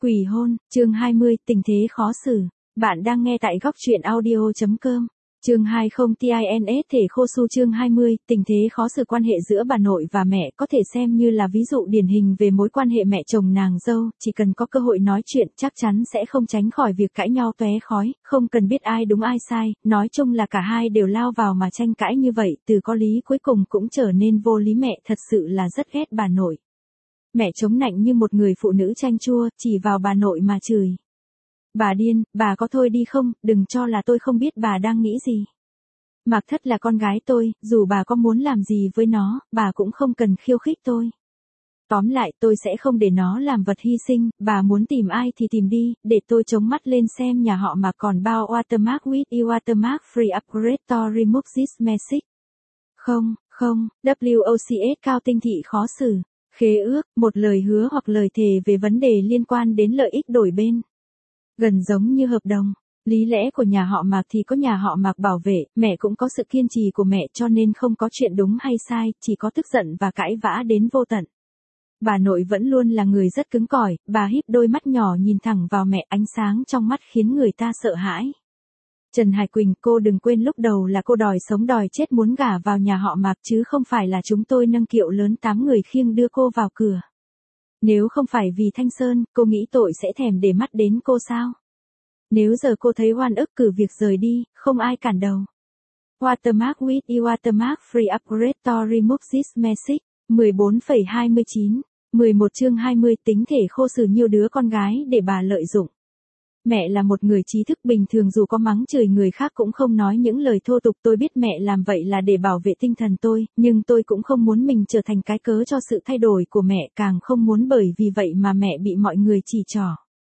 Quỷ hôn, chương 20, tình thế khó xử. Bạn đang nghe tại góc truyện audio.com. Chương 20 TINS thể khô su chương 20, tình thế khó xử quan hệ giữa bà nội và mẹ có thể xem như là ví dụ điển hình về mối quan hệ mẹ chồng nàng dâu, chỉ cần có cơ hội nói chuyện chắc chắn sẽ không tránh khỏi việc cãi nhau tóe khói, không cần biết ai đúng ai sai, nói chung là cả hai đều lao vào mà tranh cãi như vậy, từ có lý cuối cùng cũng trở nên vô lý. Mẹ thật sự là rất ghét bà nội. Mẹ chống nạnh như một người phụ nữ chanh chua, chỉ vào bà nội mà chửi. Bà điên, bà có thôi đi không, đừng cho là tôi không biết bà đang nghĩ gì. Mạc Thất là con gái tôi, dù bà có muốn làm gì với nó, bà cũng không cần khiêu khích tôi. Tóm lại tôi sẽ không để nó làm vật hy sinh, bà muốn tìm ai thì tìm đi, để tôi chống mắt lên xem nhà họ Mạc còn bao watermark with you watermark free upgrade to remove this message. Không, WOCS cao tinh thị khó xử. Khế ước, một lời hứa hoặc lời thề về vấn đề liên quan đến lợi ích đổi bên. Gần giống như hợp đồng. Lý lẽ của nhà họ Mạc thì có nhà họ Mạc bảo vệ, mẹ cũng có sự kiên trì của mẹ cho nên không có chuyện đúng hay sai, chỉ có tức giận và cãi vã đến vô tận. Bà nội vẫn luôn là người rất cứng cỏi, bà híp đôi mắt nhỏ nhìn thẳng vào mẹ, ánh sáng trong mắt khiến người ta sợ hãi. Trần Hải Quỳnh, cô đừng quên lúc đầu là cô đòi sống đòi chết muốn gả vào nhà họ Mạc chứ không phải là chúng tôi nâng kiệu lớn 8 người khiêng đưa cô vào cửa. Nếu không phải vì Thanh Sơn, cô nghĩ tội sẽ thèm để mắt đến cô sao? Nếu giờ cô thấy oan ức cử việc rời đi, không ai cản đầu. Watermark with you watermark free upgrade to remove this message. 14,29. 11 chương 20 tính thể khô xử nhiều đứa con gái để bà lợi dụng. Mẹ là một người trí thức bình thường dù có mắng chửi người khác cũng không nói những lời thô tục. Tôi biết mẹ làm vậy là để bảo vệ tinh thần tôi, nhưng tôi cũng không muốn mình trở thành cái cớ cho sự thay đổi của mẹ, càng không muốn bởi vì vậy mà mẹ bị mọi người chỉ trỏ.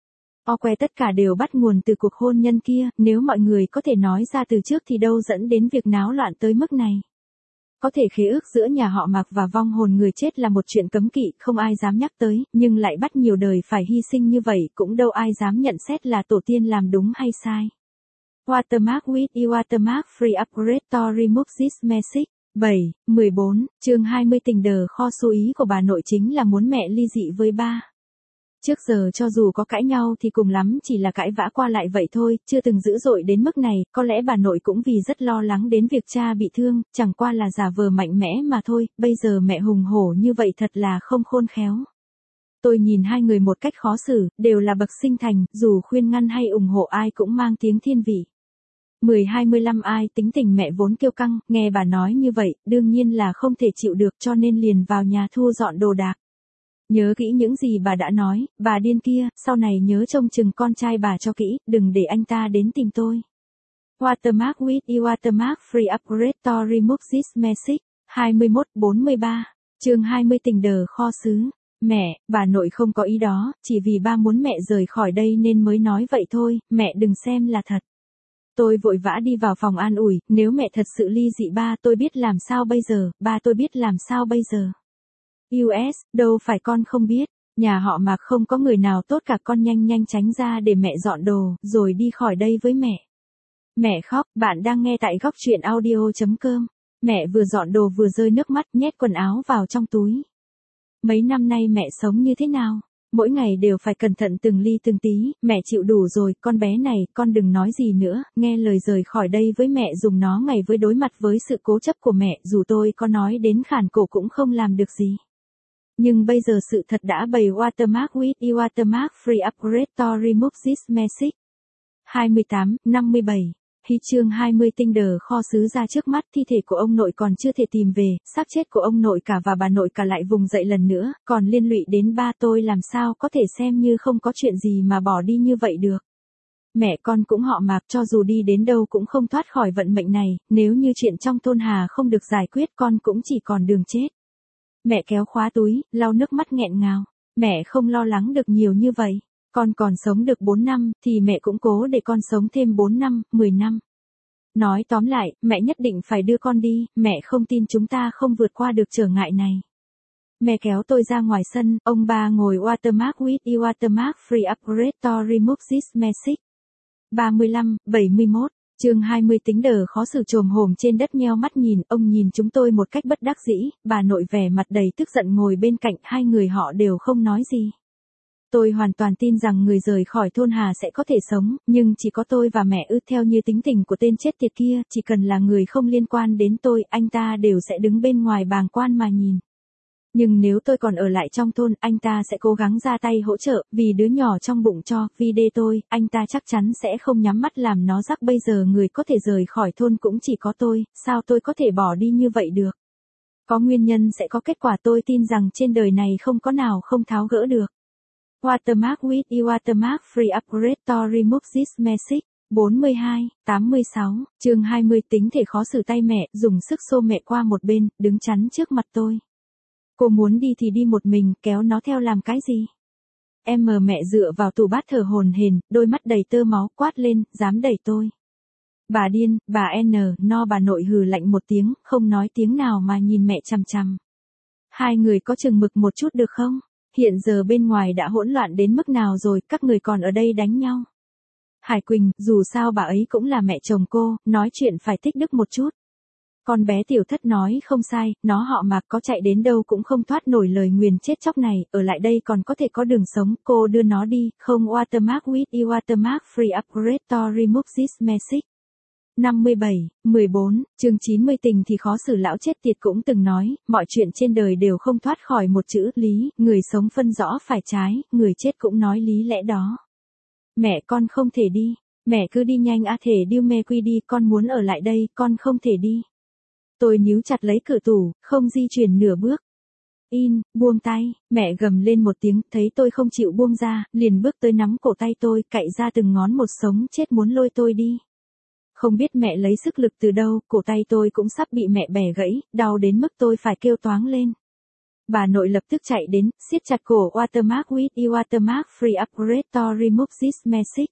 Tất cả đều bắt nguồn từ cuộc hôn nhân kia, nếu mọi người có thể nói ra từ trước thì đâu dẫn đến việc náo loạn tới mức này. Có thể khế ước giữa nhà họ Mạc và vong hồn người chết là một chuyện cấm kỵ, không ai dám nhắc tới, nhưng lại bắt nhiều đời phải hy sinh như vậy, cũng đâu ai dám nhận xét là tổ tiên làm đúng hay sai. Watermark with you watermark free upgrade to remove this message. 14, chương 20 tình đờ kho su ý của bà nội chính là muốn mẹ ly dị với ba. Trước giờ cho dù có cãi nhau thì cùng lắm chỉ là cãi vã qua lại vậy thôi, chưa từng dữ dội đến mức này, có lẽ bà nội cũng vì rất lo lắng đến việc cha bị thương, chẳng qua là giả vờ mạnh mẽ mà thôi, bây giờ mẹ hùng hổ như vậy thật là không khôn khéo. Tôi nhìn hai người một cách khó xử, đều là bậc sinh thành, dù khuyên ngăn hay ủng hộ ai cũng mang tiếng thiên vị. 10-25 ai tính tình mẹ vốn kiêu căng, nghe bà nói như vậy, đương nhiên là không thể chịu được cho nên liền vào nhà thu dọn đồ đạc. Nhớ kỹ những gì bà đã nói, bà điên kia, sau này nhớ trông chừng con trai bà cho kỹ, đừng để anh ta đến tìm tôi. Watermark with you watermark free upgrade to remove this message. 21-43, chương 20 tình đờ kho xứ. Mẹ, bà nội không có ý đó, chỉ vì ba muốn mẹ rời khỏi đây nên mới nói vậy thôi, mẹ đừng xem là thật. Tôi vội vã đi vào phòng an ủi, nếu mẹ thật sự ly dị ba tôi biết làm sao bây giờ, ba tôi biết làm sao bây giờ. US, đâu phải con không biết, nhà họ Mạc không có người nào tốt cả, con nhanh tránh ra để mẹ dọn đồ, rồi đi khỏi đây với mẹ. Mẹ khóc, bạn đang nghe tại góc truyện audio.com. Mẹ vừa dọn đồ vừa rơi nước mắt nhét quần áo vào trong túi. Mấy năm nay mẹ sống như thế nào? Mỗi ngày đều phải cẩn thận từng ly từng tí, mẹ chịu đủ rồi, con bé này, con đừng nói gì nữa, nghe lời rời khỏi đây với mẹ dùng nó ngày với đối mặt với sự cố chấp của mẹ, dù tôi có nói đến khản cổ cũng không làm được gì. Nhưng bây giờ sự thật đã bày watermark with you watermark free upgrade to remove this message. 28-57, hy chương 20 tinh đờ kho xứ ra trước mắt, thi thể của ông nội còn chưa thể tìm về, xác chết của ông nội cả và bà nội cả lại vùng dậy lần nữa, còn liên lụy đến ba tôi làm sao có thể xem như không có chuyện gì mà bỏ đi như vậy được. Mẹ con cũng họ Mạc, cho dù đi đến đâu cũng không thoát khỏi vận mệnh này, nếu như chuyện trong thôn Hà không được giải quyết con cũng chỉ còn đường chết. Mẹ kéo khóa túi, lau nước mắt nghẹn ngào. Mẹ không lo lắng được nhiều như vậy. Con còn sống được 4 năm, thì mẹ cũng cố để con sống thêm 4 năm, 10 năm. Nói tóm lại, mẹ nhất định phải đưa con đi, mẹ không tin chúng ta không vượt qua được trở ngại này. Mẹ kéo tôi ra ngoài sân, ông bà ngồi watermark with you watermark free upgrade to remove this message. 35-71. Chương 20 tính đờ khó xử trồm hổm trên đất nheo mắt nhìn, ông nhìn chúng tôi một cách bất đắc dĩ, bà nội vẻ mặt đầy tức giận ngồi bên cạnh, hai người họ đều không nói gì. Tôi hoàn toàn tin rằng người rời khỏi thôn Hà sẽ có thể sống, nhưng chỉ có tôi và mẹ ư, theo như tính tình của tên chết tiệt kia, chỉ cần là người không liên quan đến tôi, anh ta đều sẽ đứng bên ngoài bàng quan mà nhìn. Nhưng nếu tôi còn ở lại trong thôn, anh ta sẽ cố gắng ra tay hỗ trợ, vì đứa nhỏ trong bụng cho, vì đê tôi, anh ta chắc chắn sẽ không nhắm mắt làm nó rắc. Bây giờ người có thể rời khỏi thôn cũng chỉ có tôi, sao tôi có thể bỏ đi như vậy được? Có nguyên nhân sẽ có kết quả, tôi tin rằng trên đời này không có nào không tháo gỡ được. Watermark with e watermark free upgrade to remove this message. 42, 86, chương 20 tính thể khó xử tay mẹ, dùng sức xô mẹ qua một bên, đứng chắn trước mặt tôi. Cô muốn đi thì đi một mình, kéo nó theo làm cái gì? Em mờ mẹ dựa vào tủ bát thở hổn hển, đôi mắt đầy tơ máu, quát lên, dám đẩy tôi. Bà điên, bà bà nội hừ lạnh một tiếng, không nói tiếng nào mà nhìn mẹ chằm chằm. Hai người có chừng mực một chút được không? Hiện giờ bên ngoài đã hỗn loạn đến mức nào rồi, các người còn ở đây đánh nhau. Hải Quỳnh, dù sao bà ấy cũng là mẹ chồng cô, nói chuyện phải thích đức một chút. Con bé Tiểu Thất nói không sai, nó họ Mạc, có chạy đến đâu cũng không thoát nổi lời nguyền chết chóc này, ở lại đây còn có thể có đường sống, cô đưa nó đi, không. Watermark with e watermark free upgrade to remove this message. 57, 14, chương 90 tình thì khó xử, lão chết tiệt cũng từng nói, mọi chuyện trên đời đều không thoát khỏi một chữ lý, người sống phân rõ phải trái, người chết cũng nói lý lẽ đó. Mẹ, con không thể đi, mẹ cứ đi nhanh thể điêu mê quy đi, con muốn ở lại đây, con không thể đi. Tôi níu chặt lấy cửa tủ, không di chuyển nửa bước. Buông tay, mẹ gầm lên một tiếng, thấy tôi không chịu buông ra, liền bước tới nắm cổ tay tôi, cạy ra từng ngón một, sống chết muốn lôi tôi đi. Không biết mẹ lấy sức lực từ đâu, cổ tay tôi cũng sắp bị mẹ bẻ gãy, đau đến mức tôi phải kêu toáng lên. Bà nội lập tức chạy đến, siết chặt cổ. Watermark with e watermark free upgrade to remove this message.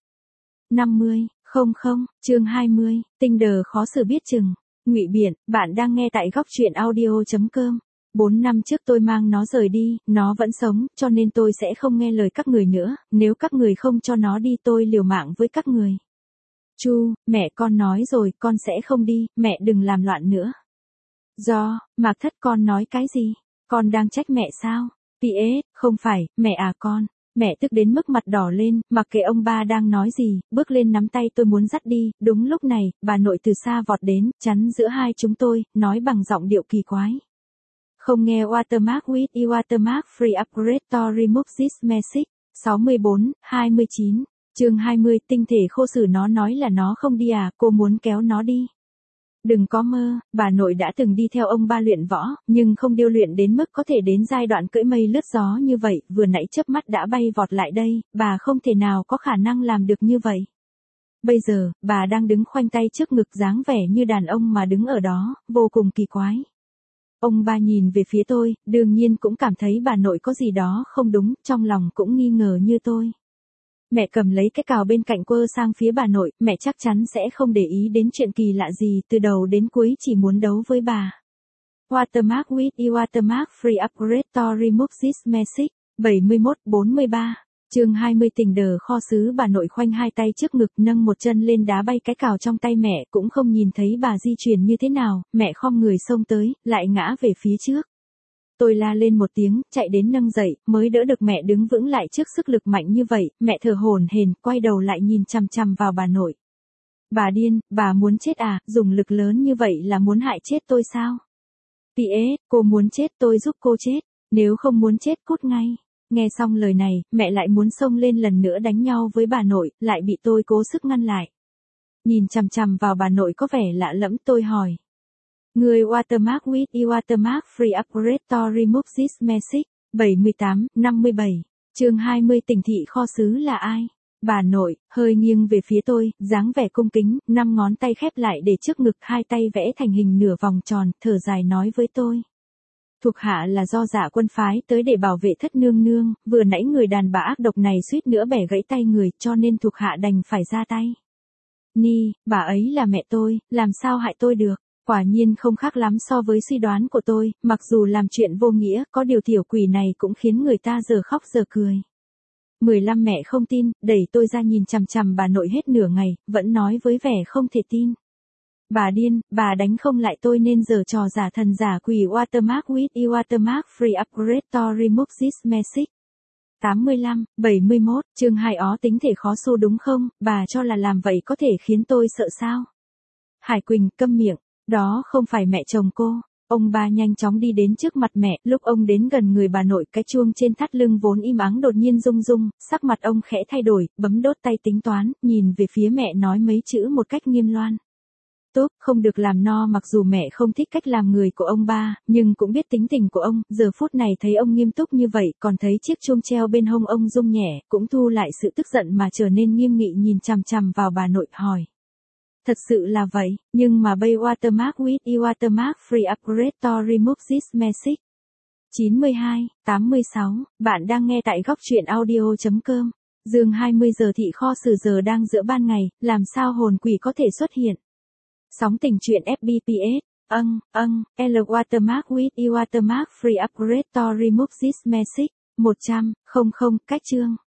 50, chương 20, tình đờ khó xử biết chừng. Ngụy Biện, bạn đang nghe tại góc truyện audio.com. 4 năm trước tôi mang nó rời đi, nó vẫn sống, cho nên tôi sẽ không nghe lời các người nữa, nếu các người không cho nó đi tôi liều mạng với các người. Chu, mẹ con nói rồi, con sẽ không đi, mẹ đừng làm loạn nữa. Mạc Thất, con nói cái gì? Con đang trách mẹ sao? Không phải, mẹ à con. Mẹ tức đến mức mặt đỏ lên, mặc kệ ông ba đang nói gì, bước lên nắm tay tôi muốn dắt đi. Đúng lúc này, bà nội từ xa vọt đến, chắn giữa hai chúng tôi, nói bằng giọng điệu kỳ quái. Không nghe. Watermark with e watermark free upgrade to remove this message. 64, 29, chương 20 tinh thể khô xử, nó nói là nó không đi à, cô muốn kéo nó đi. Đừng có mơ, bà nội đã từng đi theo ông ba luyện võ, nhưng không điêu luyện đến mức có thể đến giai đoạn cưỡi mây lướt gió như vậy, vừa nãy chớp mắt đã bay vọt lại đây, bà không thể nào có khả năng làm được như vậy. Bây giờ, bà đang đứng khoanh tay trước ngực, dáng vẻ như đàn ông mà đứng ở đó, vô cùng kỳ quái. Ông ba nhìn về phía tôi, đương nhiên cũng cảm thấy bà nội có gì đó không đúng, trong lòng cũng nghi ngờ như tôi. Mẹ cầm lấy cái cào bên cạnh quơ sang phía bà nội, mẹ chắc chắn sẽ không để ý đến chuyện kỳ lạ gì, từ đầu đến cuối chỉ muốn đấu với bà. Watermark with e watermark free upgrade to remove this message. 71, 43, chương 20 tình đờ kho xứ. Bà nội khoanh hai tay trước ngực, nâng một chân lên đá bay cái cào trong tay mẹ, cũng không nhìn thấy bà di chuyển như thế nào, mẹ khom người xông tới, lại ngã về phía trước. Tôi la lên một tiếng, chạy đến nâng dậy, mới đỡ được mẹ đứng vững lại trước sức lực mạnh như vậy, mẹ thở hổn hển, quay đầu lại nhìn chằm chằm vào bà nội. Bà điên, bà muốn chết à, dùng lực lớn như vậy là muốn hại chết tôi sao? Cô muốn chết tôi giúp cô chết, nếu không muốn chết cút ngay. Nghe xong lời này, mẹ lại muốn xông lên lần nữa đánh nhau với bà nội, lại bị tôi cố sức ngăn lại. Nhìn chằm chằm vào bà nội có vẻ lạ lẫm, tôi hỏi. Người Watermark with e watermark free upgrade to remove this message. 78, 57, chương 20 tình thị kho xứ là ai? Bà nội, hơi nghiêng về phía tôi, dáng vẻ cung kính, 5 ngón tay khép lại để trước ngực, hai tay vẽ thành hình nửa vòng tròn, thở dài nói với tôi. Thuộc hạ là do Dạ Quân phái tới để bảo vệ Thất nương nương, vừa nãy người đàn bà ác độc này suýt nữa bẻ gãy tay người, cho nên thuộc hạ đành phải ra tay. Bà ấy là mẹ tôi, làm sao hại tôi được? Quả nhiên không khác lắm so với suy đoán của tôi, mặc dù làm chuyện vô nghĩa, có điều tiểu quỷ này cũng khiến người ta giờ khóc giờ cười. 15 mẹ không tin, đẩy tôi ra nhìn chằm chằm bà nội hết nửa ngày, vẫn nói với vẻ không thể tin. Bà điên, bà đánh không lại tôi nên giở trò giả thần giả quỷ. Watermark with e watermark free upgrade to remove this message. 85, 71, chương 2 ó tính thể khó su đúng không, bà cho là làm vậy có thể khiến tôi sợ sao? Hải Quỳnh, câm miệng, đó không phải mẹ chồng cô. Ông ba nhanh chóng đi đến trước mặt mẹ, lúc ông đến gần người bà nội, cái chuông trên thắt lưng vốn im ắng đột nhiên rung rung, sắc mặt ông khẽ thay đổi, bấm đốt tay tính toán, nhìn về phía mẹ nói mấy chữ một cách nghiêm loan. Tốt, không được làm no. Mặc dù mẹ không thích cách làm người của ông ba, nhưng cũng biết tính tình của ông, giờ phút này thấy ông nghiêm túc như vậy, còn thấy chiếc chuông treo bên hông ông rung nhẹ, cũng thu lại sự tức giận mà trở nên nghiêm nghị nhìn chằm chằm vào bà nội, hỏi. Thật sự là vậy, nhưng mà bay watermark with e watermark free upgrade to remove this message. 92, 86, bạn đang nghe tại góc truyện audio.com. Dương 20 giờ thị kho sử giờ đang giữa ban ngày, làm sao hồn quỷ có thể xuất hiện? Sóng tình truyện FBPS, L watermark with e watermark free upgrade to remove this message. 100, cách chương.